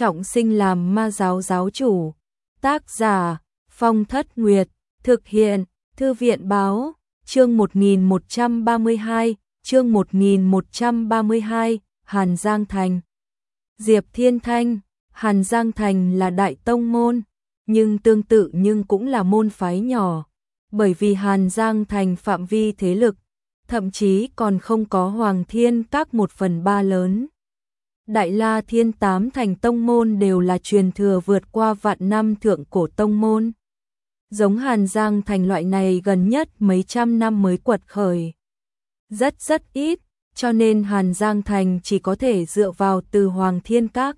trọng sinh làm ma giáo giáo chủ. Tác giả Phong Thất Nguyệt, thực hiện Thư viện Báo. Chương 1132, chương 1132, Hàn Giang Thành. Diệp Thiên Thanh, Hàn Giang Thành là đại tông môn, nhưng tương tự nhưng cũng là môn phái nhỏ, bởi vì Hàn Giang Thành phạm vi thế lực, thậm chí còn không có Hoàng Thiên Các 1/3 lớn. Đại La Thiên 8 thành tông môn đều là truyền thừa vượt qua vạn năm thượng cổ tông môn. Giống Hàn Giang Thành loại này gần nhất mấy trăm năm mới quật khởi. Rất ít, cho nên Hàn Giang Thành chỉ có thể dựa vào từ Hoàng Thiên Các,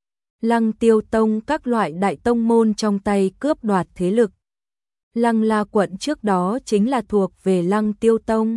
Lăng Tiêu Tông các loại đại tông môn trong tay cướp đoạt thế lực. Lăng La quận trước đó chính là thuộc về Lăng Tiêu Tông,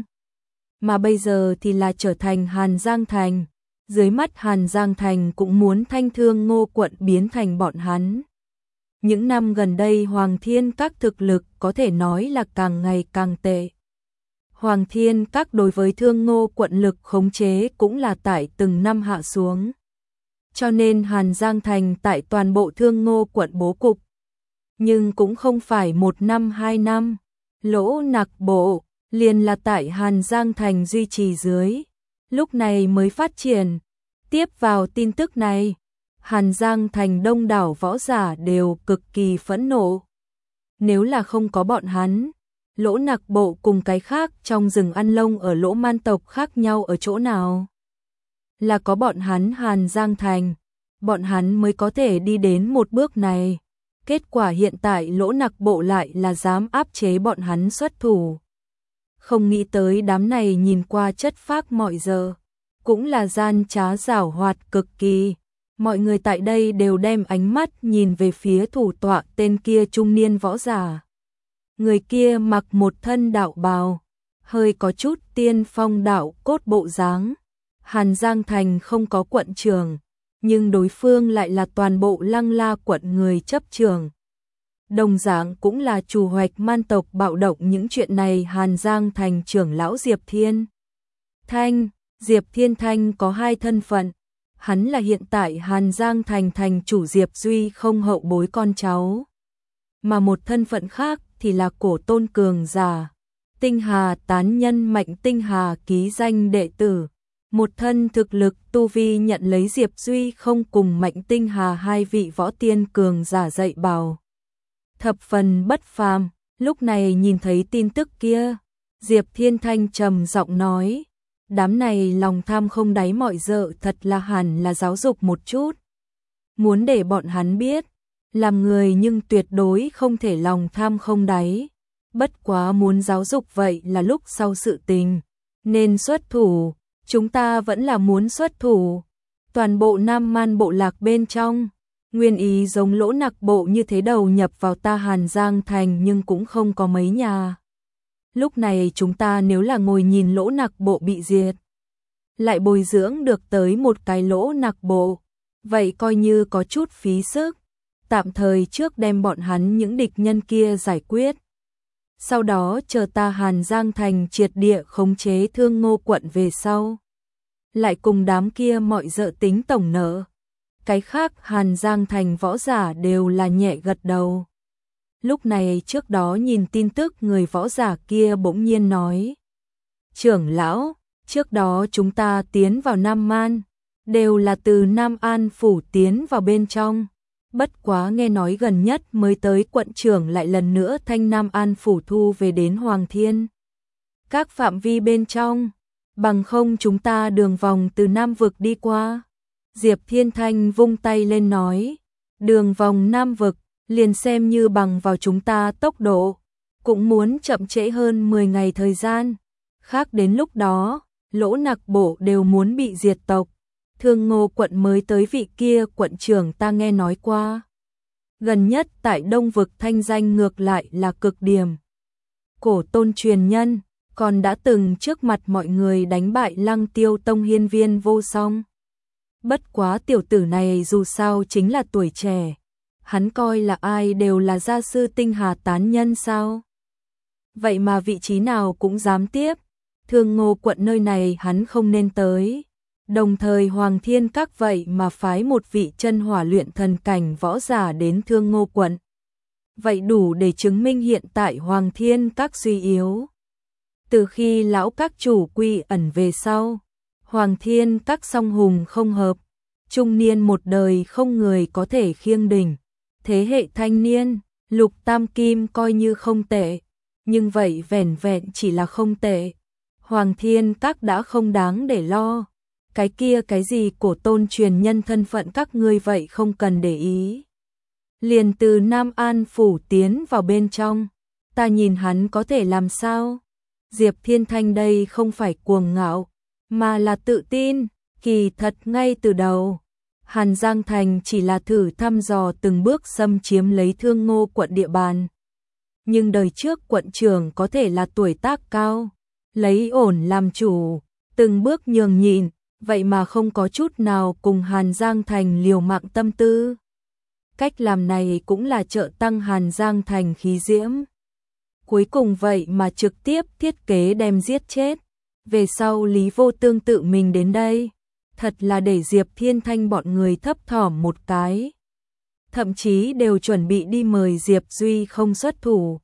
mà bây giờ thì là trở thành Hàn Giang Thành. Dưới mắt Hàn Giang Thành cũng muốn Thanh Thương Ngô quận biến thành bọn hắn. Những năm gần đây Hoàng Thiên Các thực lực có thể nói là càng ngày càng tệ. Hoàng Thiên Các đối với Thương Ngô quận lực khống chế cũng là tại từng năm hạ xuống. Cho nên Hàn Giang Thành tại toàn bộ Thương Ngô quận bố cục. Nhưng cũng không phải 1 năm 2 năm. Lỗ Nặc Bộ liền là tại Hàn Giang Thành duy trì dưới, lúc này mới phát triển. Tiếp vào tin tức này, Hàn Giang Thành đông đảo võ giả đều cực kỳ phẫn nộ. Nếu là không có bọn hắn, Lỗ Nặc Bộ cùng cái khác trong rừng ăn lông ở Lỗ Man tộc khác nhau ở chỗ nào? Là có bọn hắn Hàn Giang Thành, bọn hắn mới có thể đi đến một bước này. Kết quả hiện tại Lỗ Nặc Bộ lại là dám áp chế bọn hắn xuất thủ. Không nghĩ tới đám này nhìn qua chất phác mọi giờ, cũng là gian trá giảo hoạt cực kỳ. Mọi người tại đây đều đem ánh mắt nhìn về phía thủ tọa tên kia trung niên võ giả. Người kia mặc một thân đạo bào, hơi có chút tiên phong đạo cốt bộ dáng. Hàn Giang Thành không có quận trưởng, nhưng đối phương lại là toàn bộ Lăng La quận người chấp trưởng. Đồng dạng cũng là chủ hoạch man tộc bạo động những chuyện này. Hàn Giang Thành trưởng lão Diệp Thiên Thanh. Diệp Thiên Thanh có 2 thân phận. Hắn là hiện tại Hàn Giang Thành thành chủ Diệp Duy không hậu bối con cháu. Mà một thân phận khác thì là cổ tôn cường giả, Tinh Hà tán nhân Mạnh Tinh Hà ký danh đệ tử. Một thân thực lực tu vi nhận lấy Diệp Duy không cùng Mạnh Tinh Hà 2 vị võ tiên cường giả dạy bảo. Thập phần bất phàm. Lúc này nhìn thấy tin tức kia, Diệp Thiên Thanh trầm giọng nói, đám này lòng tham không đáy mọi dợ, thật là hẳn là giáo dục một chút. Muốn để bọn hắn biết, làm người nhưng tuyệt đối không thể lòng tham không đáy. Bất quá muốn giáo dục vậy là lúc sau sự tình, nên xuất thủ, chúng ta vẫn là muốn xuất thủ. Toàn bộ Nam Man bộ lạc bên trong, nguyên ý giống Lỗ Nặc Bộ như thế đầu nhập vào ta Hàn Giang Thành nhưng cũng không có mấy nhà. Lúc này chúng ta nếu là ngồi nhìn Lỗ Nặc Bộ bị diệt, lại bồi dưỡng được tới một cái Lỗ Nặc Bộ, vậy coi như có chút phí sức. Tạm thời trước đem bọn hắn những địch nhân kia giải quyết. Sau đó chờ ta Hàn Giang Thành triệt địa khống chế Thương Ngô quận về sau, lại cùng đám kia mọi dợ tính tổng nợ. Cái khác Hàn Giang Thành võ giả đều là nhẹ gật đầu. Lúc này trước đó nhìn tin tức người võ giả kia bỗng nhiên nói, trưởng lão, trước đó chúng ta tiến vào Nam Man, đều là từ Nam An phủ tiến vào bên trong. Bất quá nghe nói gần nhất mới tới quận trưởng lại lần nữa thanh Nam An phủ thu về đến Hoàng Thiên Các phạm vi bên trong, bằng không chúng ta đường vòng từ Nam vực đi qua. Diệp Thiên Thanh vung tay lên nói, đường vòng Nam vực, liền xem như bằng vào chúng ta tốc độ, cũng muốn chậm trễ hơn 10 ngày thời gian. Khác đến lúc đó, Lỗ Nặc Bộ đều muốn bị diệt tộc. Thương Ngô quận mới tới vị kia quận trưởng ta nghe nói qua. Gần nhất tại Đông vực thanh danh ngược lại là cực điểm. Cổ tôn truyền nhân, còn đã từng trước mặt mọi người đánh bại Lăng Tiêu Tông hiên viên vô song. Bất quá tiểu tử này dù sao chính là tuổi trẻ. Hắn coi là ai đều là gia sư Tinh Hà tán nhân sao? Vậy mà vị trí nào cũng dám tiếp. Thương Ngô quận nơi này hắn không nên tới. Đồng thời Hoàng Thiên Các vậy mà phái một vị chân hỏa luyện thần cảnh võ giả đến Thương Ngô quận. Vậy đủ để chứng minh hiện tại Hoàng Thiên Các suy yếu. Từ khi lão các chủ quy ẩn về sau, Hoàng Thiên Các song hùng không hợp, trung niên một đời không người có thể khiêng đỉnh. Thế hệ thanh niên, Lục Tam Kim coi như không tệ, nhưng vậy vẻn vẹn chỉ là không tệ. Hoàng Thiên Các đã không đáng để lo. Cái kia cái gì cổ tôn truyền nhân thân phận các ngươi vậy không cần để ý. Liền từ Nam An phủ tiến vào bên trong, ta nhìn hắn có thể làm sao? Diệp Thiên Thanh đây không phải cuồng ngạo, mà là tự tin, kỳ thật ngay từ đầu. Hàn Giang Thành chỉ là thử thăm dò từng bước xâm chiếm lấy Thương Ngô quận địa bàn. Nhưng đời trước quận trưởng có thể là tuổi tác cao, lấy ổn làm chủ, từng bước nhường nhịn, vậy mà không có chút nào cùng Hàn Giang Thành liều mạng tâm tư. Cách làm này cũng là trợ tăng Hàn Giang Thành khí diễm. Cuối cùng vậy mà trực tiếp thiết kế đem giết chết. Về sau Lý Vô Tương tự mình đến đây, thật là để Diệp Thiên Thanh bọn người thấp thỏm một cái. Thậm chí đều chuẩn bị đi mời Diệp Duy không xuất thủ.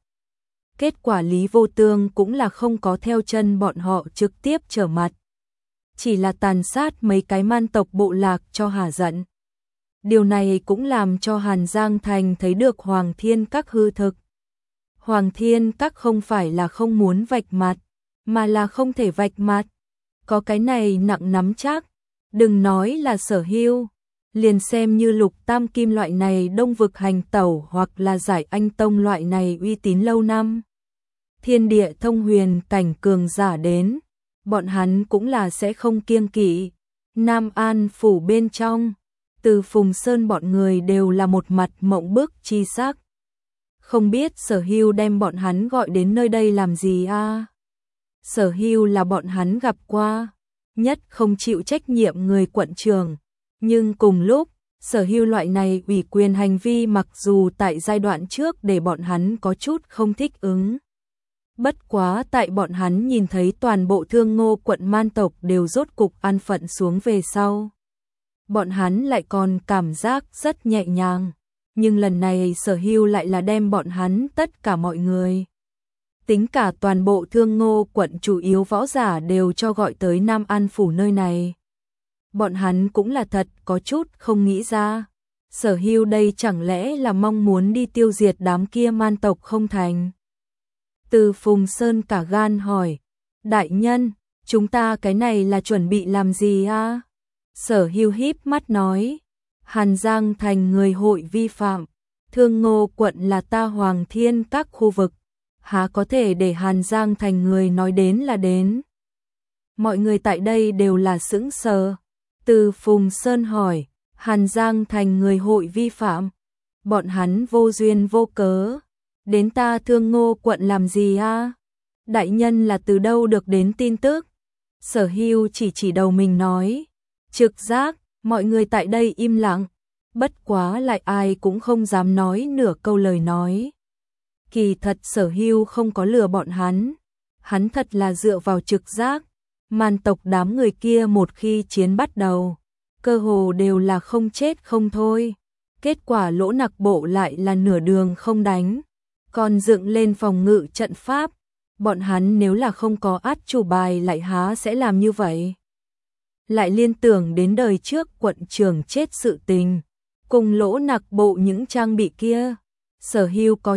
Kết quả Lý Vô Tương cũng là không có theo chân bọn họ trực tiếp trở mặt. Chỉ là tàn sát mấy cái man tộc bộ lạc cho hả giận. Điều này cũng làm cho Hàn Giang Thành thấy được Hoàng Thiên Các hư thực. Hoàng Thiên Các không phải là không muốn vạch mặt, mà là không thể vạch mặt. Có cái này nặng nắm chắc, đừng nói là Sở Hưu, liền xem như Lục Tam Kim loại này đông vực hành tẩu hoặc là Giải Anh Tông loại này uy tín lâu năm. Thiên địa thông huyền cảnh cường giả đến, bọn hắn cũng là sẽ không kiêng kỵ. Nam An phủ bên trong, từ Phùng Sơn bọn người đều là một mặt mộng bức chi sắc. Không biết Sở Hưu đem bọn hắn gọi đến nơi đây làm gì a? Sở Hưu là bọn hắn gặp qua, nhất không chịu trách nhiệm người quận trường, nhưng cùng lúc, Sở Hưu loại này ủy quyền hành vi mặc dù tại giai đoạn trước để bọn hắn có chút không thích ứng. Bất quá tại bọn hắn nhìn thấy toàn bộ Thương Ngô quận man tộc đều rốt cục an phận xuống về sau. Bọn hắn lại còn cảm giác rất nhẹ nhàng, nhưng lần này Sở Hưu lại là đem bọn hắn tất cả mọi người. Tính cả toàn bộ Thương Ngô quận chủ yếu võ giả đều cho gọi tới Nam An phủ nơi này. Bọn hắn cũng là thật có chút không nghĩ ra. Sở Hưu đây chẳng lẽ là mong muốn đi tiêu diệt đám kia man tộc không thành? Từ Phùng Sơn cả gan hỏi, đại nhân, chúng ta cái này là chuẩn bị làm gì a? Sở Hưu híp mắt nói, Hàn Giang Thành người hội vi phạm, Thương Ngô quận là ta Hoàng Thiên Các khu vực, há có thể để Hàn Giang Thành người nói đến là đến. Mọi người tại đây đều là sững sờ. Từ Phùng Sơn hỏi, Hàn Giang Thành người hội vi phạm, bọn hắn vô duyên vô cớ, đến ta Thương Ngô quận làm gì a? Đại nhân là từ đâu được đến tin tức? Sở Hưu chỉ đầu mình nói, trực giác, mọi người tại đây im lặng, bất quá lại ai cũng không dám nói nửa câu lời nói. Kỳ thật Sở Hưu không có lừa bọn hắn thật là dựa vào trực giác. Man tộc đám người kia một khi chiến bắt đầu, cơ hồ đều là không chết không thôi. Kết quả Lỗ Nặc bộ lại là nửa đường không đánh, còn dựng lên phòng ngự trận pháp. Bọn hắn nếu là không có át chủ bài lại há sẽ làm như vậy. Lại liên tưởng đến đời trước quận trưởng chết sự tình, cùng Lỗ Nặc bộ những trang bị kia, Sở Hưu có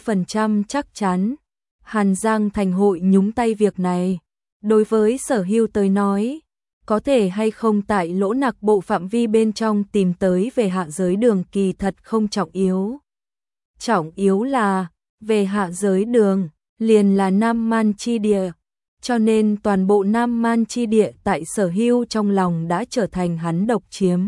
90% chắc chắn Hàn Giang Thành hội nhúng tay việc này. Đối với Sở Hưu tới nói, có thể hay không tại Lỗ Nặc bộ phạm vi bên trong tìm tới về hạ giới đường kỳ thật không trọng yếu. Trọng yếu là, về hạ giới đường, liền là Nam Man chi địa, cho nên toàn bộ Nam Man chi địa tại Sở Hưu trong lòng đã trở thành hắn độc chiếm.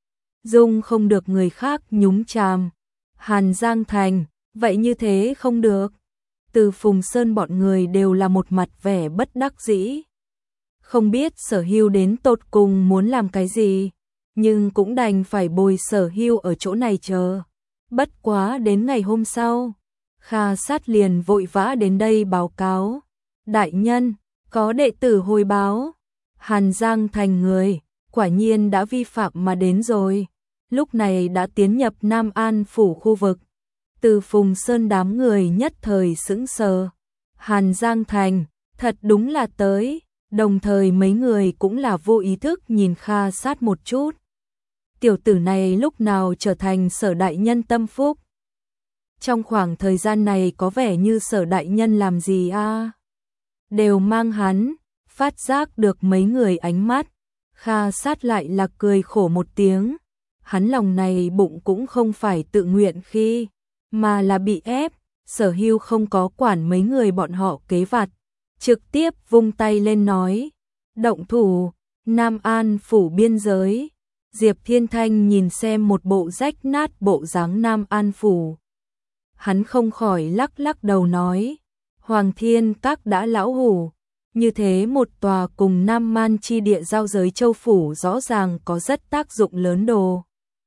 Dung không được người khác nhúng chàm. Hàn Giang Thành, vậy như thế không được. Từ Phùng Sơn bọn người đều là một mặt vẻ bất đắc dĩ. Không biết Sở Hưu đến tột cùng muốn làm cái gì, nhưng cũng đành phải bồi Sở Hưu ở chỗ này chờ. Bất quá đến ngày hôm sau, Kha Sát liền vội vã đến đây báo cáo. Đại nhân, có đệ tử hồi báo, Hàn Giang Thành người, quả nhiên đã vi phạm mà đến rồi. Lúc này đã tiến nhập Nam An phủ khu vực. Từ Phùng Sơn đám người nhất thời sững sờ. Hàn Giang Thành, thật đúng là tới. Đồng thời mấy người cũng là vô ý thức nhìn Kha Sát một chút. Tiểu tử này lúc nào trở thành Sở đại nhân tâm phúc? Trong khoảng thời gian này có vẻ như Sở đại nhân làm gì a? Đều mang hắn, phát giác được mấy người ánh mắt. Kha Sát lại là cười khổ một tiếng. Hắn lòng này bụng cũng không phải tự nguyện khi, mà là bị ép. Sở Hưu không có quản mấy người bọn họ kế vặt, trực tiếp vung tay lên nói, động thủ, Nam An phủ biên giới. Diệp Thiên Thanh nhìn xem một bộ rách nát bộ dáng Nam An phủ. Hắn không khỏi lắc lắc đầu nói, Hoàng Thiên Các đã lão hủ, như thế một tòa cùng Nam Man chi địa giao giới châu phủ rõ ràng có rất tác dụng lớn đồ.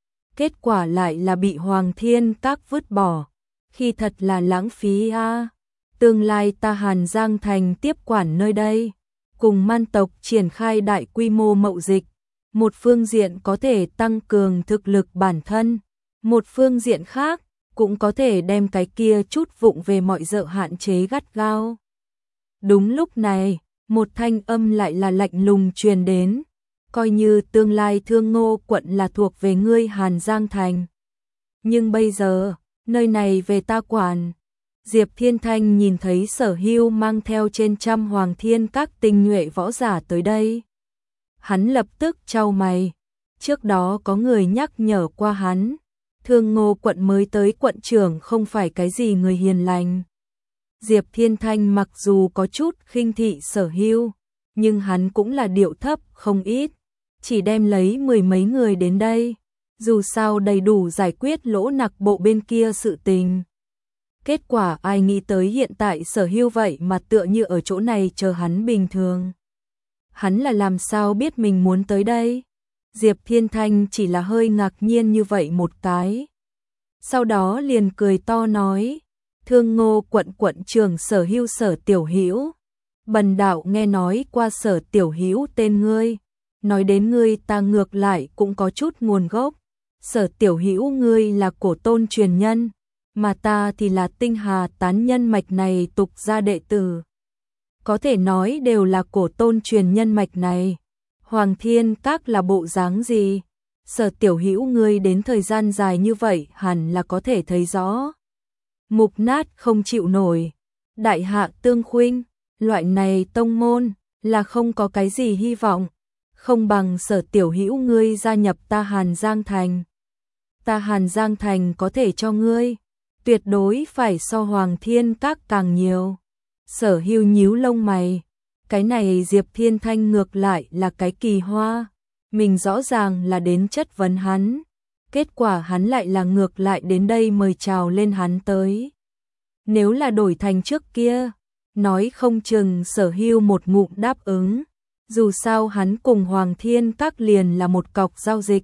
Kết quả lại là bị Hoàng Thiên Các vứt bỏ, khi thật là lãng phí a. Tương lai ta Hàn Giang Thành tiếp quản nơi đây, cùng man tộc triển khai đại quy mô mậu dịch, một phương diện có thể tăng cường thực lực bản thân, một phương diện khác cũng có thể đem cái kia chút vụng về mọi dợ hạn chế gắt gao. Đúng lúc này, một thanh âm lại là lạnh lùng truyền đến, coi như tương lai Thương Ngô quận là thuộc về ngươi Hàn Giang Thành. Nhưng bây giờ, nơi này về ta quản. Diệp Thiên Thanh nhìn thấy Sở Hưu mang theo trên trăm Hoàng Thiên Các tinh nhuệ võ giả tới đây. Hắn lập tức chau mày, trước đó có người nhắc nhở qua hắn, Thương Ngô quận mới tới quận trưởng không phải cái gì người hiền lành. Diệp Thiên Thanh mặc dù có chút khinh thị Sở Hưu, nhưng hắn cũng là điệu thấp không ít, chỉ đem lấy mười mấy người đến đây, dù sao đầy đủ giải quyết lỗ nặc bộ bên kia sự tình. Kết quả ai nghĩ tới hiện tại Sở Hưu vậy mà tựa như ở chỗ này chờ hắn bình thường. Hắn là làm sao biết mình muốn tới đây? Diệp Thiên Thanh chỉ là hơi ngạc nhiên như vậy một cái. Sau đó liền cười to nói, Thương Ngô quận quận trưởng Sở Hưu Sở Tiểu Hữu, bần đạo nghe nói qua Sở Tiểu Hữu tên ngươi, nói đến ngươi ta ngược lại cũng có chút nguồn gốc. Sở Tiểu Hữu ngươi là cổ tôn truyền nhân, mà ta thì là Tinh Hà tán nhân mạch này tục gia đệ tử. Có thể nói đều là cổ tôn truyền nhân mạch này. Hoàng Thiên Các là bộ dáng gì? Sở Tiểu Hữu ngươi đến thời gian dài như vậy hẳn là có thể thấy rõ. Mục nát không chịu nổi. Đại hạ tương khuynh, loại này tông môn là không có cái gì hy vọng, không bằng Sở Tiểu Hữu ngươi gia nhập ta Hàn Giang Thành. Ta Hàn Giang Thành có thể cho ngươi, tuyệt đối phải so Hoàng Thiên Các càng nhiều. Sở Hưu nhíu lông mày, cái này Diệp Thiên Thanh ngược lại là cái kỳ hoa, mình rõ ràng là đến chất vấn hắn, kết quả hắn lại là ngược lại đến đây mời chào lên hắn tới. Nếu là đổi thành trước kia, nói không chừng Sở Hưu một ngụm đáp ứng, dù sao hắn cùng Hoàng Thiên Các liền là một cọc giao dịch.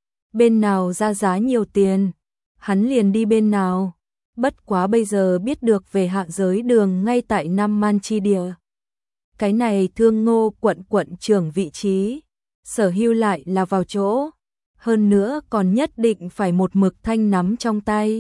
Bên nào ra giá nhiều tiền, hắn liền đi bên nào. Bất quá bây giờ biết được về hạ giới đường ngay tại Nam Man chi địa. Cái này Thương Ngô quận quận trưởng vị trí, Sở Hưu lại là vào chỗ, hơn nữa còn nhất định phải một mực thanh nắm trong tay.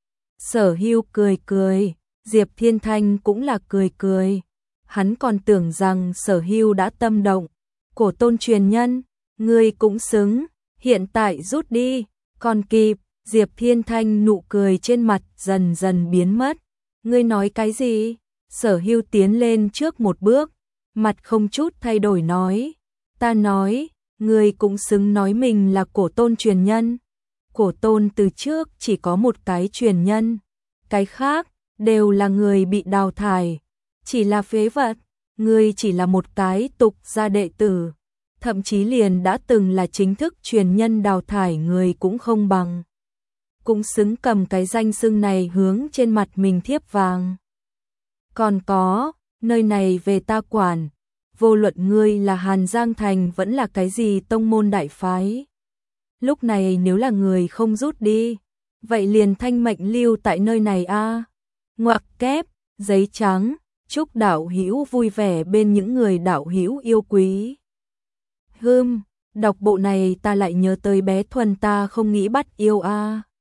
Sở Hưu cười cười, Diệp Thiên Thanh cũng là cười cười. Hắn còn tưởng rằng Sở Hưu đã tâm động, cổ tôn truyền nhân, ngươi cũng xứng, hiện tại rút đi, còn kịp. Diệp Thiên Thanh nụ cười trên mặt dần dần biến mất. Ngươi nói cái gì? Sở Hưu tiến lên trước một bước, mặt không chút thay đổi nói. Ta nói, ngươi cũng xứng nói mình là cổ tôn truyền nhân. Cổ tôn từ trước chỉ có một cái truyền nhân, cái khác đều là người bị đào thải, chỉ là phế vật. Ngươi chỉ là một cái tục gia đệ tử, thậm chí liền đã từng là chính thức truyền nhân đào thải người cũng không bằng. Cũng xứng cầm cái danh xưng này hướng trên mặt mình thiếp vàng. Còn có, nơi này về ta quản, vô luận ngươi là Hàn Giang Thành vẫn là cái gì tông môn đại phái. Lúc này nếu là người không rút đi, vậy liền thanh mệnh lưu tại nơi này a. Ngoặc kép, giấy trắng, chúc đạo hữu vui vẻ bên những người đạo hữu yêu quý. Đọc bộ này ta lại nhớ tới bé Thuần, ta không nghĩ bắt yêu a.